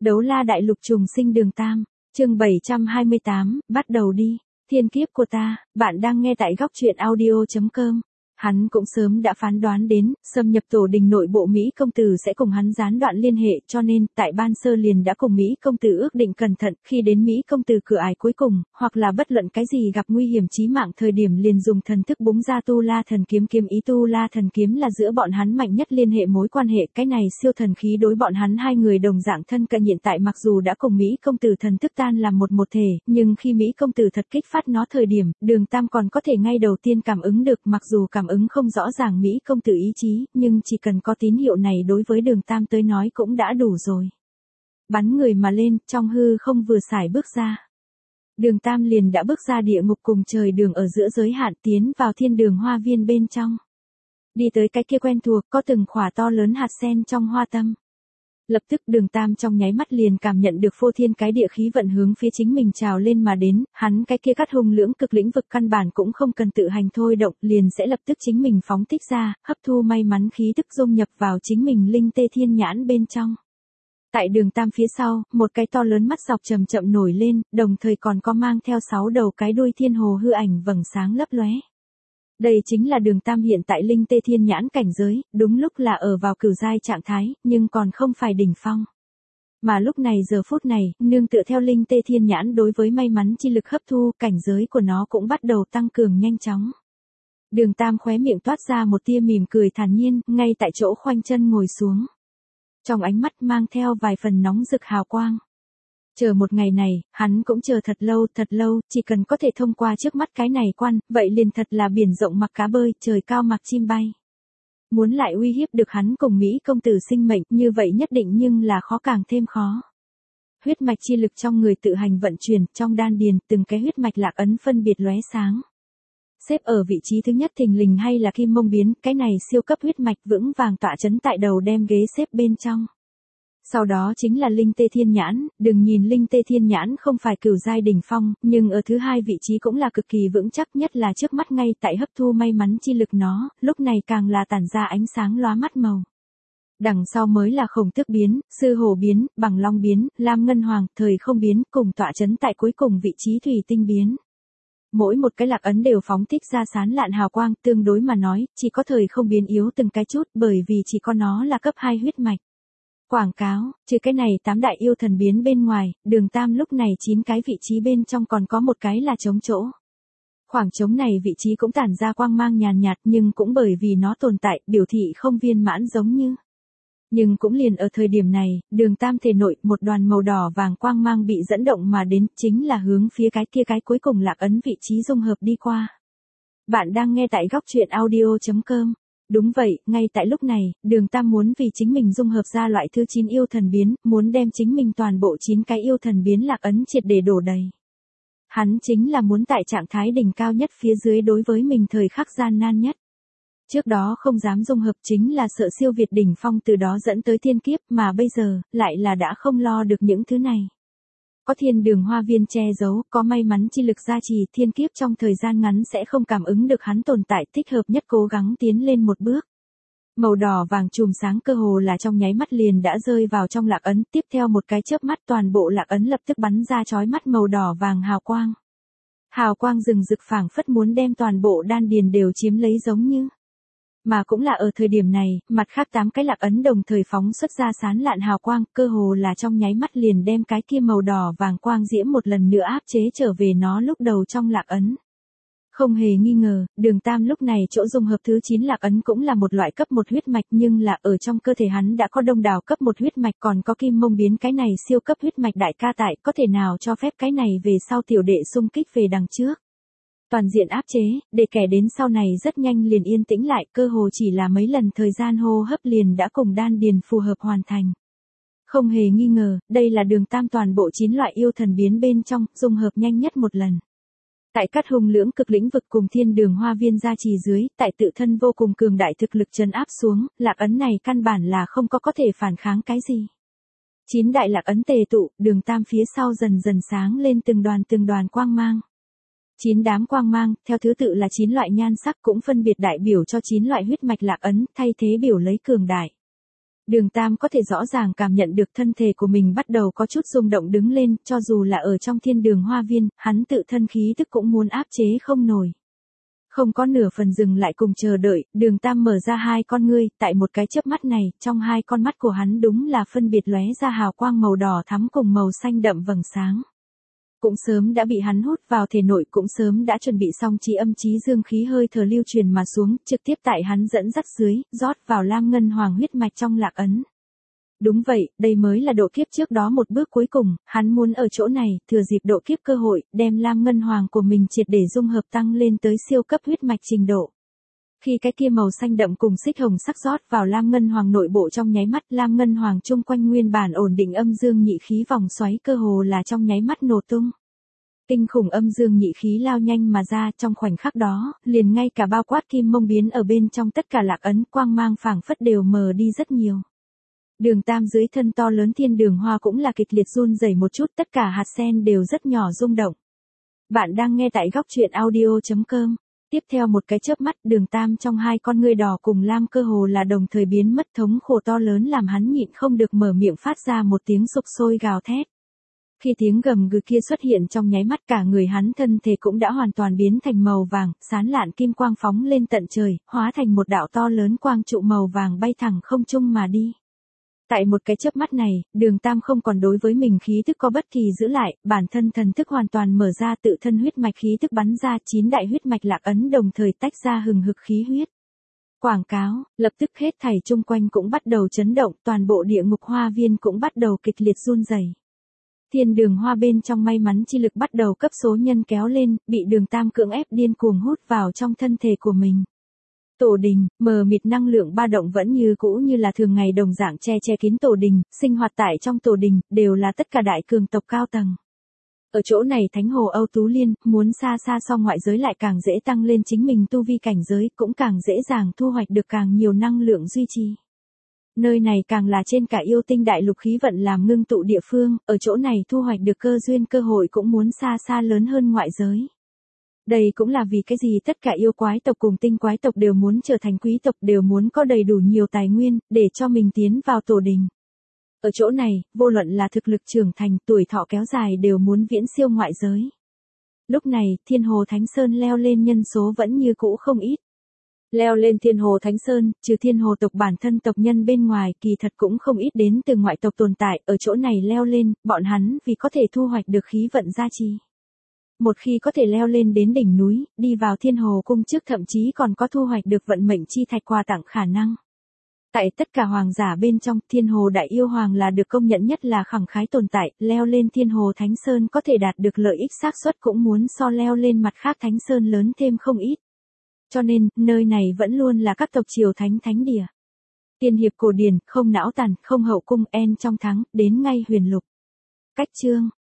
Đấu la đại lục trùng sinh đường Tam, chương 728, bắt đầu đi. Thiên kiếp của ta, bạn đang nghe tại góc truyện audio.com. Hắn cũng sớm đã phán đoán đến, xâm nhập tổ đình nội bộ Mỹ công tử sẽ cùng hắn gián đoạn liên hệ, cho nên, tại ban sơ liền đã cùng Mỹ công tử ước định cẩn thận, khi đến Mỹ công tử cửa ải cuối cùng, hoặc là bất luận cái gì gặp nguy hiểm chí mạng thời điểm liền dùng thần thức búng ra tu la thần kiếm. Ý tu la thần kiếm là giữa bọn hắn mạnh nhất liên hệ mối quan hệ, cái này siêu thần khí đối bọn hắn hai người đồng dạng thân cận. Hiện tại mặc dù đã cùng Mỹ công tử thần thức tan làm một thể, nhưng khi Mỹ công tử thật kích phát nó thời điểm, đường Tam còn có thể ngay đầu tiên cảm ứng được, mặc dù cảm ứng không rõ ràng Mỹ công tử ý chí, nhưng chỉ cần có tín hiệu này đối với đường Tam tới nói cũng đã đủ rồi. Bắn người mà lên, trong hư không vừa xài bước ra. Đường Tam liền đã bước ra địa ngục cùng trời đường ở giữa giới hạn, tiến vào thiên đường hoa viên bên trong. Đi tới cái kia quen thuộc, có từng khỏa to lớn hạt sen trong hoa tâm. Lập tức đường Tam trong nháy mắt liền cảm nhận được phô thiên cái địa khí vận hướng phía chính mình trào lên mà đến, hắn cái kia cắt hung lưỡng cực lĩnh vực căn bản cũng không cần tự hành thôi động, liền sẽ lập tức chính mình phóng thích ra, hấp thu may mắn khí tức dung nhập vào chính mình linh tê thiên nhãn bên trong. Tại đường Tam phía sau, một cái to lớn mắt dọc chậm chậm nổi lên, đồng thời còn có mang theo 6 đầu cái đuôi thiên hồ hư ảnh vầng sáng lấp lóe. Đây chính là đường Tam hiện tại linh tê thiên nhãn cảnh giới, đúng lúc là ở vào cửu giai trạng thái, nhưng còn không phải đỉnh phong. Mà lúc này giờ phút này, nương tựa theo linh tê thiên nhãn đối với may mắn chi lực hấp thu, cảnh giới của nó cũng bắt đầu tăng cường nhanh chóng. Đường Tam khóe miệng toát ra một tia mỉm cười thản nhiên, ngay tại chỗ khoanh chân ngồi xuống. Trong ánh mắt mang theo vài phần nóng rực hào quang. Chờ một ngày này, hắn cũng chờ thật lâu, chỉ cần có thể thông qua trước mắt cái này quan, vậy liền thật là biển rộng mặc cá bơi, trời cao mặc chim bay. Muốn lại uy hiếp được hắn cùng Mỹ công tử sinh mệnh, như vậy nhất định nhưng là khó càng thêm khó. Huyết mạch chi lực trong người tự hành vận chuyển, trong đan điền, từng cái huyết mạch lạc ấn phân biệt lóe sáng. Xếp ở vị trí thứ nhất thình lình hay là kim mông biến, cái này siêu cấp huyết mạch vững vàng tọa chấn tại đầu đem ghế xếp bên trong. Sau đó chính là linh tê thiên nhãn, đừng nhìn linh tê thiên nhãn không phải cửu giai đỉnh phong, nhưng ở thứ hai vị trí cũng là cực kỳ vững chắc, nhất là trước mắt ngay tại hấp thu may mắn chi lực nó, lúc này càng là tản ra ánh sáng lóa mắt màu. Đằng sau mới là khổng tước biến, sư hổ biến, bằng long biến, lam ngân hoàng, thời không biến, cùng tọa chấn tại cuối cùng vị trí thủy tinh biến. Mỗi một cái lạc ấn đều phóng thích ra sán lạn hào quang, tương đối mà nói, chỉ có thời không biến yếu từng cái chút, bởi vì chỉ có nó là cấp 2 huyết mạch. Quảng cáo, trừ cái này 8 đại yêu thần biến bên ngoài, đường Tam lúc này 9 cái vị trí bên trong còn có một cái là trống chỗ. Khoảng trống này vị trí cũng tản ra quang mang nhàn nhạt, nhưng cũng bởi vì nó tồn tại, biểu thị không viên mãn giống như. Nhưng cũng liền ở thời điểm này, đường Tam thể nội một đoàn màu đỏ vàng quang mang bị dẫn động mà đến, chính là hướng phía cái kia cái cuối cùng lạc ấn vị trí dung hợp đi qua. Bạn đang nghe tại góc truyện audio.com. Đúng vậy, ngay tại lúc này, đường Tam muốn vì chính mình dung hợp ra loại thứ 9 yêu thần biến, muốn đem chính mình toàn bộ 9 cái yêu thần biến lạc ấn triệt để đổ đầy. Hắn chính là muốn tại trạng thái đỉnh cao nhất phía dưới đối với mình thời khắc gian nan nhất. Trước đó không dám dung hợp chính là sợ siêu việt đỉnh phong từ đó dẫn tới thiên kiếp, mà bây giờ, lại là đã không lo được những thứ này. Có thiên đường hoa viên che giấu, có may mắn chi lực gia trì, thiên kiếp trong thời gian ngắn sẽ không cảm ứng được hắn tồn tại, thích hợp nhất cố gắng tiến lên một bước. Màu đỏ vàng chùm sáng cơ hồ là trong nháy mắt liền đã rơi vào trong lạc ấn, tiếp theo một cái chớp mắt toàn bộ lạc ấn lập tức bắn ra chói mắt màu đỏ vàng hào quang. Hào quang rừng rực phảng phất muốn đem toàn bộ đan điền đều chiếm lấy giống như. Mà cũng là ở thời điểm này, mặt khác 8 cái lạc ấn đồng thời phóng xuất ra sán lạn hào quang, cơ hồ là trong nháy mắt liền đem cái kia màu đỏ vàng quang diễm một lần nữa áp chế trở về nó lúc đầu trong lạc ấn. Không hề nghi ngờ, đường Tam lúc này chỗ dung hợp thứ 9 lạc ấn cũng là một loại cấp 1 huyết mạch, nhưng là ở trong cơ thể hắn đã có đông đảo cấp 1 huyết mạch, còn có kim mông biến cái này siêu cấp huyết mạch đại ca tại, có thể nào cho phép cái này về sau tiểu đệ xung kích về đằng trước. Toàn diện áp chế, để kẻ đến sau này rất nhanh liền yên tĩnh lại, cơ hồ chỉ là mấy lần thời gian hô hấp liền đã cùng đan điền phù hợp hoàn thành. Không hề nghi ngờ, đây là đường Tam toàn bộ 9 loại yêu thần biến bên trong, dung hợp nhanh nhất một lần. Tại cắt hung lưỡng cực lĩnh vực cùng thiên đường hoa viên gia trì dưới, tại tự thân vô cùng cường đại thực lực trấn áp xuống, lạc ấn này căn bản là không có thể phản kháng cái gì. 9 đại lạc ấn tề tụ, đường Tam phía sau dần dần sáng lên từng đoàn quang mang. 9 đám quang mang, theo thứ tự là 9 loại nhan sắc cũng phân biệt đại biểu cho 9 loại huyết mạch lạc ấn, thay thế biểu lấy cường đại. Đường Tam có thể rõ ràng cảm nhận được thân thể của mình bắt đầu có chút rung động đứng lên, cho dù là ở trong thiên đường hoa viên, hắn tự thân khí tức cũng muốn áp chế không nổi. Không có nửa phần dừng lại cùng chờ đợi, Đường Tam mở ra hai con ngươi, tại một cái chớp mắt này, trong hai con mắt của hắn đúng là phân biệt lóe ra hào quang màu đỏ thắm cùng màu xanh đậm vầng sáng. Cũng sớm đã bị hắn hút vào thể nội, cũng sớm đã chuẩn bị xong trí âm trí dương khí hơi thở lưu truyền mà xuống, trực tiếp tại hắn dẫn dắt dưới, rót vào Lam Ngân Hoàng huyết mạch trong lạc ấn. Đúng vậy, đây mới là độ kiếp trước đó một bước cuối cùng, hắn muốn ở chỗ này, thừa dịp độ kiếp cơ hội, đem Lam Ngân Hoàng của mình triệt để dung hợp tăng lên tới siêu cấp huyết mạch trình độ. Khi cái kia màu xanh đậm cùng xích hồng sắc rót vào Lam Ngân Hoàng nội bộ trong nháy mắt, Lam Ngân Hoàng chung quanh nguyên bản ổn định âm dương nhị khí vòng xoáy cơ hồ là trong nháy mắt nổ tung. Kinh khủng âm dương nhị khí lao nhanh mà ra, trong khoảnh khắc đó, liền ngay cả bao quát kim mông biến ở bên trong tất cả lạc ấn quang mang phảng phất đều mờ đi rất nhiều. Đường Tam dưới thân to lớn thiên đường hoa cũng là kịch liệt run rẩy một chút, tất cả hạt sen đều rất nhỏ rung động. Bạn đang nghe tại góc truyện audio.com. Tiếp theo một cái chớp mắt, Đường Tam trong hai con ngươi đỏ cùng lam cơ hồ là đồng thời biến mất, thống khổ to lớn làm hắn nhịn không được mở miệng phát ra một tiếng sục sôi gào thét. Khi tiếng gầm gừ kia xuất hiện trong nháy mắt, cả người hắn thân thể cũng đã hoàn toàn biến thành màu vàng, sán lạn kim quang phóng lên tận trời, hóa thành một đạo to lớn quang trụ màu vàng bay thẳng không trung mà đi. Tại một cái chớp mắt này, Đường Tam không còn đối với mình khí tức có bất kỳ giữ lại, bản thân thần thức hoàn toàn mở ra, tự thân huyết mạch khí tức bắn ra, 9 đại huyết mạch lạc ấn đồng thời tách ra hừng hực khí huyết. Quảng cáo, lập tức hết thảy chung quanh cũng bắt đầu chấn động, toàn bộ địa ngục hoa viên cũng bắt đầu kịch liệt run rẩy. Thiên đường hoa bên trong may mắn chi lực bắt đầu cấp số nhân kéo lên, bị Đường Tam cưỡng ép điên cuồng hút vào trong thân thể của mình. Tổ đình, mờ mịt năng lượng ba động vẫn như cũ như là thường ngày đồng dạng che kín tổ đình, sinh hoạt tại trong tổ đình, đều là tất cả đại cường tộc cao tầng. Ở chỗ này Thánh Hồ Âu Tú Liên, muốn xa xa so ngoại giới lại càng dễ tăng lên chính mình tu vi cảnh giới, cũng càng dễ dàng thu hoạch được càng nhiều năng lượng duy trì. Nơi này càng là trên cả yêu tinh đại lục khí vận làm ngưng tụ địa phương, ở chỗ này thu hoạch được cơ duyên cơ hội cũng muốn xa xa lớn hơn ngoại giới. Đây cũng là vì cái gì tất cả yêu quái tộc cùng tinh quái tộc đều muốn trở thành quý tộc, đều muốn có đầy đủ nhiều tài nguyên, để cho mình tiến vào tổ đình. Ở chỗ này, vô luận là thực lực trưởng thành, tuổi thọ kéo dài đều muốn viễn siêu ngoại giới. Lúc này, Thiên Hồ Thánh Sơn leo lên nhân số vẫn như cũ không ít. Leo lên Thiên Hồ Thánh Sơn, trừ Thiên Hồ tộc bản thân tộc nhân bên ngoài, kỳ thật cũng không ít đến từ ngoại tộc tồn tại, ở chỗ này leo lên, bọn hắn vì có thể thu hoạch được khí vận gia trì. Một khi có thể leo lên đến đỉnh núi, đi vào Thiên Hồ cung trước thậm chí còn có thu hoạch được vận mệnh chi thạch quà tặng khả năng. Tại tất cả hoàng giả bên trong, Thiên Hồ Đại Yêu Hoàng là được công nhận nhất là khẳng khái tồn tại, leo lên Thiên Hồ Thánh Sơn có thể đạt được lợi ích xác suất cũng muốn so leo lên mặt khác Thánh Sơn lớn thêm không ít. Cho nên, nơi này vẫn luôn là các tộc triều thánh thánh địa. Tiên hiệp cổ điển, không não tàn, không hậu cung, en trong thắng, đến ngay huyền lục. Cách chương.